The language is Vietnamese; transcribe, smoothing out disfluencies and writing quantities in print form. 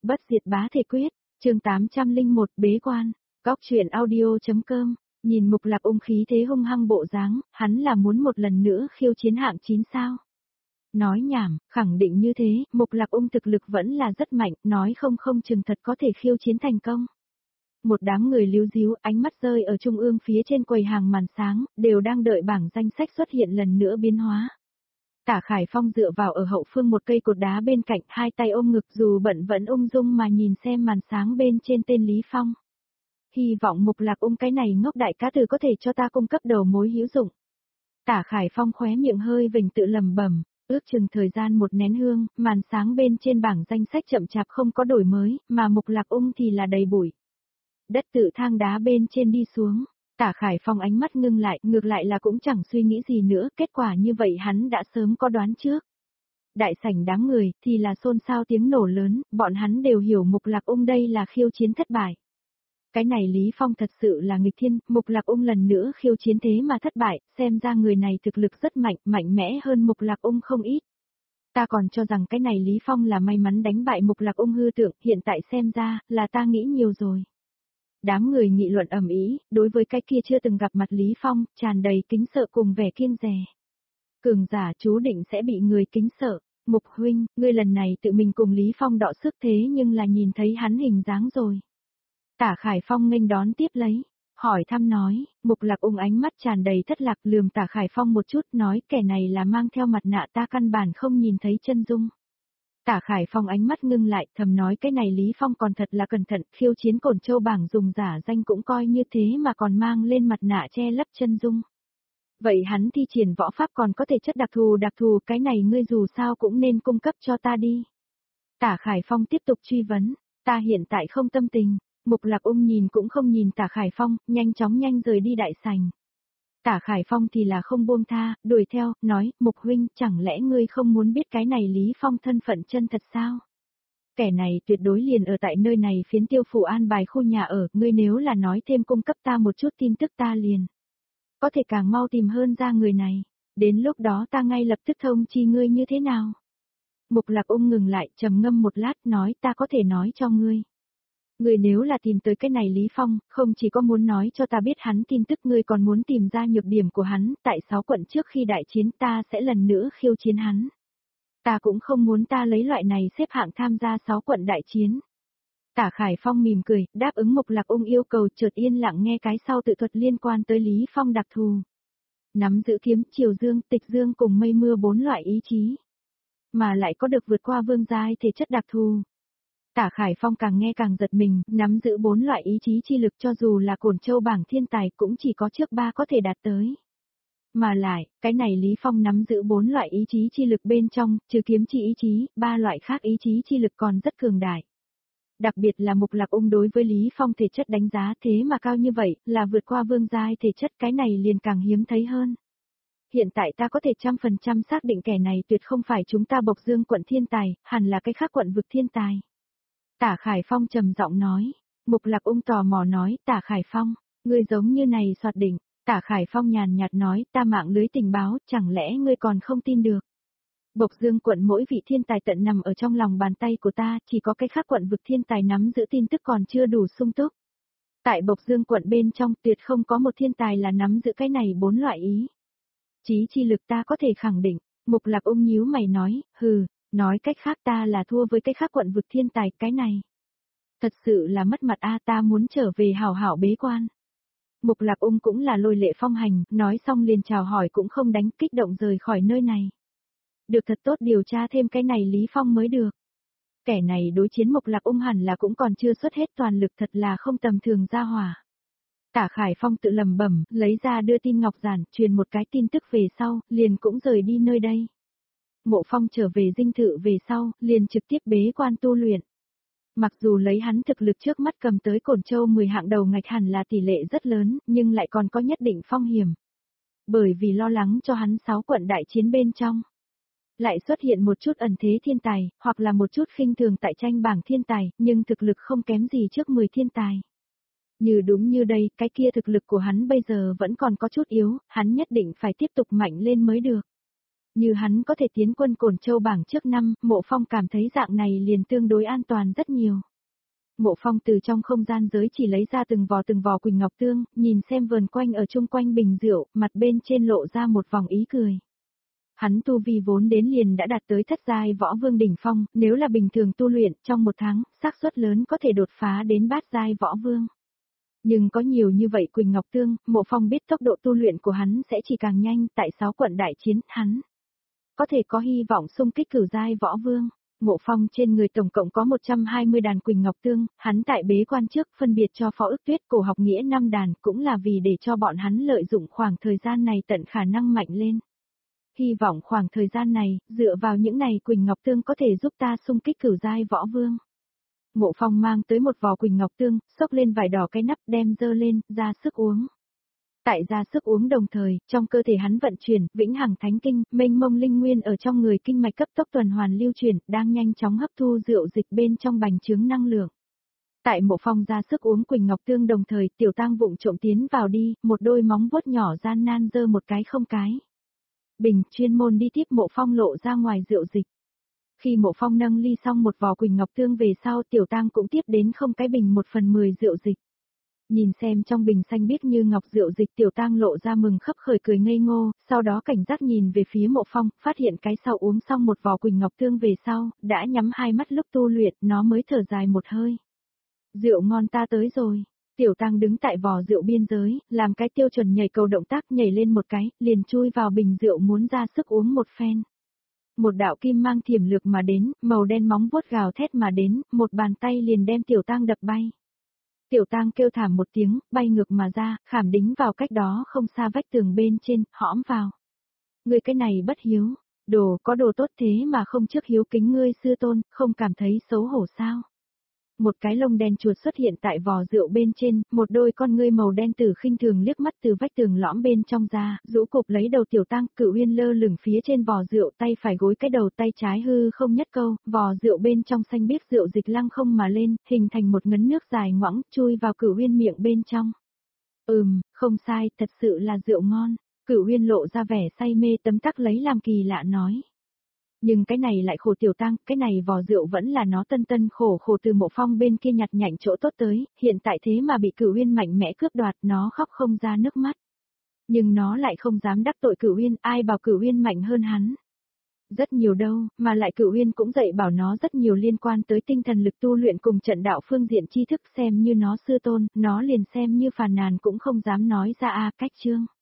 Bất diệt bá thể quyết, chương 801 bế quan, góc truyện audio.com, nhìn Mục Lạc Ung khí thế hung hăng bộ dáng, hắn là muốn một lần nữa khiêu chiến hạng 9 sao. Nói nhảm, khẳng định như thế, Mục Lạc Ung thực lực vẫn là rất mạnh, nói không chừng thật có thể khiêu chiến thành công. Một đám người líu díu, ánh mắt rơi ở trung ương phía trên quầy hàng màn sáng, đều đang đợi bảng danh sách xuất hiện lần nữa biến hóa. Tả Khải Phong dựa vào ở hậu phương một cây cột đá bên cạnh, hai tay ôm ngực dù bận vẫn ung dung mà nhìn xem màn sáng bên trên tên Lý Phong. Hy vọng Mục Lạc Ung cái này ngốc đại cá từ có thể cho ta cung cấp đầu mối hữu dụng. Tả Khải Phong khóe miệng hơi vểnh tự lẩm bẩm, ước chừng thời gian một nén hương, màn sáng bên trên bảng danh sách chậm chạp không có đổi mới, mà Mục Lạc Ung thì là đầy bụi. Đất tự thang đá bên trên đi xuống. Tả Khải Phong ánh mắt ngưng lại, ngược lại là cũng chẳng suy nghĩ gì nữa, kết quả như vậy hắn đã sớm có đoán trước. Đại sảnh đám người, thì là xôn xao tiếng nổ lớn, bọn hắn đều hiểu Mục Lạc Ung đây là khiêu chiến thất bại. Cái này Lý Phong thật sự là nghịch thiên, Mục Lạc Ung lần nữa khiêu chiến thế mà thất bại, xem ra người này thực lực rất mạnh, mạnh mẽ hơn Mục Lạc Ung không ít. Ta còn cho rằng cái này Lý Phong là may mắn đánh bại Mục Lạc Ung hư tượng, hiện tại xem ra, là ta nghĩ nhiều rồi. Đám người nghị luận ầm ĩ, đối với cái kia chưa từng gặp mặt Lý Phong, tràn đầy kính sợ cùng vẻ kiêng dè. Cường giả chú định sẽ bị người kính sợ. Mục huynh, ngươi lần này tự mình cùng Lý Phong đọ sức thế nhưng là nhìn thấy hắn hình dáng rồi. Tả Khải Phong nghênh đón tiếp lấy, hỏi thăm nói, Mục Lạc Ung ánh mắt tràn đầy thất lạc lườm Tả Khải Phong một chút nói kẻ này là mang theo mặt nạ ta căn bản không nhìn thấy chân dung. Tả Khải Phong ánh mắt ngưng lại thầm nói cái này Lý Phong còn thật là cẩn thận, khiêu chiến Cổn Châu bảng dùng giả danh cũng coi như thế mà còn mang lên mặt nạ che lấp chân dung. Vậy hắn thi triển võ pháp còn có thể chất đặc thù cái này ngươi dù sao cũng nên cung cấp cho ta đi. Tả Khải Phong tiếp tục truy vấn, ta hiện tại không tâm tình, Mục Lạc Ung nhìn cũng không nhìn Tả Khải Phong, nhanh rời đi đại sảnh. Tả Khải Phong thì là không buông tha, đuổi theo, nói, Mục huynh, chẳng lẽ ngươi không muốn biết cái này Lý Phong thân phận chân thật sao? Kẻ này tuyệt đối liền ở tại nơi này phiến Tiêu Phủ an bài khu nhà ở, ngươi nếu là nói thêm cung cấp ta một chút tin tức ta liền. Có thể càng mau tìm hơn ra người này, đến lúc đó ta ngay lập tức thông chi ngươi như thế nào? Mục Lạc Ung ngừng lại, trầm ngâm một lát, nói ta có thể nói cho ngươi. Ngươi nếu là tìm tới cái này Lý Phong, không chỉ có muốn nói cho ta biết hắn tin tức ngươi còn muốn tìm ra nhược điểm của hắn, tại 6 quận trước khi đại chiến ta sẽ lần nữa khiêu chiến hắn. Ta cũng không muốn ta lấy loại này xếp hạng tham gia 6 quận đại chiến. Tả Khải Phong mỉm cười, đáp ứng Mục Lạc Ung yêu cầu chợt yên lặng nghe cái sau tự thuật liên quan tới Lý Phong đặc thù. Nắm giữ kiếm, triều dương, tịch dương cùng mây mưa 4 loại ý chí. Mà lại có được vượt qua vương giai thể chất đặc thù. Tả Khải Phong càng nghe càng giật mình, nắm giữ 4 loại ý chí chi lực cho dù là Cổn Châu bảng thiên tài cũng chỉ có trước 3 có thể đạt tới. Mà lại, cái này Lý Phong nắm giữ 4 loại ý chí chi lực bên trong, trừ kiếm chi ý chí, 3 loại khác ý chí chi lực còn rất cường đại. Đặc biệt là Mục Lạc Ung đối với Lý Phong thể chất đánh giá thế mà cao như vậy, là vượt qua vương giai thể chất cái này liền càng hiếm thấy hơn. Hiện tại ta có thể 100% xác định kẻ này tuyệt không phải chúng ta Bộc Dương quận thiên tài, hẳn là cái khác quận vực thiên tài. Tả Khải Phong trầm giọng nói. Mục Lạc Ung tò mò nói, Tả Khải Phong, ngươi giống như này soạt đỉnh. Tả Khải Phong nhàn nhạt nói, ta mạng lưới tình báo, chẳng lẽ ngươi còn không tin được. Bộc Dương quận mỗi vị thiên tài tận nằm ở trong lòng bàn tay của ta, chỉ có cái khác quận vực thiên tài nắm giữ tin tức còn chưa đủ sung túc. Tại Bộc Dương quận bên trong tuyệt không có một thiên tài là nắm giữ cái này 4 loại ý. Chí chi lực ta có thể khẳng định, Mục Lạc Ung nhíu mày nói, hừ, nói cách khác ta là thua với cái khác quận vực thiên tài cái này. Thật sự là mất mặt a ta muốn trở về hảo hảo bế quan. Mục Lạc Ung cũng là lôi lệ phong hành, nói xong liền chào hỏi cũng không đánh kích động rời khỏi nơi này. Được thật tốt điều tra thêm cái này Lý Phong mới được. Kẻ này đối chiến Mục Lạc Ung hẳn là cũng còn chưa xuất hết toàn lực thật là không tầm thường ra hỏa. Tả Khải Phong tự lầm bẩm, lấy ra đưa tin ngọc giản, truyền một cái tin tức về sau, liền cũng rời đi nơi đây. Mộ Phong trở về dinh thự về sau, liền trực tiếp bế quan tu luyện. Mặc dù lấy hắn thực lực trước mắt cầm tới Cổn Châu 10 hạng đầu ngạch hẳn là tỷ lệ rất lớn, nhưng lại còn có nhất định phong hiểm. Bởi vì lo lắng cho hắn 6 quận đại chiến bên trong. Lại xuất hiện một chút ẩn thế thiên tài, hoặc là một chút khinh thường tại tranh bảng thiên tài, nhưng thực lực không kém gì trước 10 thiên tài. Như đúng như đây, cái kia thực lực của hắn bây giờ vẫn còn có chút yếu, hắn nhất định phải tiếp tục mạnh lên mới được. Như hắn có thể tiến quân Cổn Châu bảng trước năm, Mộ Phong cảm thấy dạng này liền tương đối an toàn rất nhiều. Mộ Phong từ trong không gian giới chỉ lấy ra từng vò quỳnh ngọc tương, nhìn xem vườn quanh ở chung quanh bình rượu, mặt bên trên lộ ra một vòng ý cười. Hắn tu vi vốn đến liền đã đạt tới thất giai võ vương đỉnh phong, nếu là bình thường tu luyện, trong một tháng, xác suất lớn có thể đột phá đến bát giai võ vương. Nhưng có nhiều như vậy quỳnh ngọc tương, Mộ Phong biết tốc độ tu luyện của hắn sẽ chỉ càng nhanh, tại 6 quận đại chiến, hắn có thể có hy vọng xung kích cửu giai võ vương. Mộ Phong trên người tổng cộng có 120 đàn quỳnh ngọc tương, hắn tại bế quan trước phân biệt cho Phó Ức Tuyết Cổ học nghĩa 5 đàn, cũng là vì để cho bọn hắn lợi dụng khoảng thời gian này tận khả năng mạnh lên. Hy vọng khoảng thời gian này, dựa vào những này quỳnh ngọc tương có thể giúp ta xung kích cửu giai võ vương. Mộ Phong mang tới một vò quỳnh ngọc tương, xốc lên vải đỏ cái nắp đem dơ lên, ra sức uống. Tại ra sức uống đồng thời, trong cơ thể hắn vận chuyển, vĩnh hằng thánh kinh, mênh mông linh nguyên ở trong người kinh mạch cấp tốc tuần hoàn lưu chuyển, đang nhanh chóng hấp thu rượu dịch bên trong bành trướng năng lượng. Tại Mộ Phong ra sức uống quỳnh ngọc tương đồng thời, Tiểu Tang vụng trộm tiến vào đi, một đôi móng vuốt nhỏ gian nan giơ một cái không cái. Bình chuyên môn đi tiếp Mộ Phong lộ ra ngoài rượu dịch. Khi Mộ Phong nâng ly xong một vò quỳnh ngọc tương về sau, Tiểu Tang cũng tiếp đến không cái bình 1/10 rượu dịch. Nhìn xem trong bình xanh biếc như ngọc rượu dịch, Tiểu Tang lộ ra mừng khấp khởi cười ngây ngô, sau đó cảnh giác nhìn về phía Mộ Phong, phát hiện cái sau uống xong một vò quỳnh ngọc tương về sau, đã nhắm hai mắt lúc tu luyện, nó mới thở dài một hơi. Rượu ngon ta tới rồi. Tiểu Tang đứng tại vò rượu biên giới, làm cái tiêu chuẩn nhảy cầu động tác, nhảy lên một cái, liền chui vào bình rượu muốn ra sức uống một phen. Một đạo kim mang thiểm lược mà đến, màu đen móng vuốt gào thét mà đến, một bàn tay liền đem Tiểu Tang đập bay. Tiểu Tang kêu thảm một tiếng, bay ngược mà ra, khảm đính vào cách đó không xa vách tường bên trên, hõm vào. Ngươi cái này bất hiếu, có đồ tốt thế mà không trước hiếu kính ngươi sư tôn, không cảm thấy xấu hổ sao? Một cái lông đen chuột xuất hiện tại vò rượu bên trên, một đôi con ngươi màu đen tử khinh thường liếc mắt từ vách tường lõm bên trong ra, rũ cụp lấy đầu Tiểu Tang, Cửu Uyên lơ lửng phía trên vò rượu, tay phải gối cái đầu, tay trái hư không nhất câu, vò rượu bên trong xanh biếc rượu dịch lăng không mà lên, hình thành một ngấn nước dài ngoẵng, chui vào Cửu Uyên miệng bên trong. Không sai, thật sự là rượu ngon. Cửu Uyên lộ ra vẻ say mê tấm tắc lấy làm kỳ lạ nói. Nhưng cái này lại khổ Tiểu Tang, cái này vò rượu vẫn là nó tân khổ từ Mộ Phong bên kia nhặt nhạnh chỗ tốt tới, hiện tại thế mà bị Cửu Uyên mạnh mẽ cướp đoạt, nó khóc không ra nước mắt. Nhưng nó lại không dám đắc tội Cửu Uyên, ai bảo Cửu Uyên mạnh hơn hắn. Rất nhiều đâu, mà lại Cửu Uyên cũng dạy bảo nó rất nhiều liên quan tới tinh thần lực tu luyện cùng trận đạo phương diện tri thức, xem như nó sư tôn, nó liền xem như phàn nàn cũng không dám nói ra cách chương.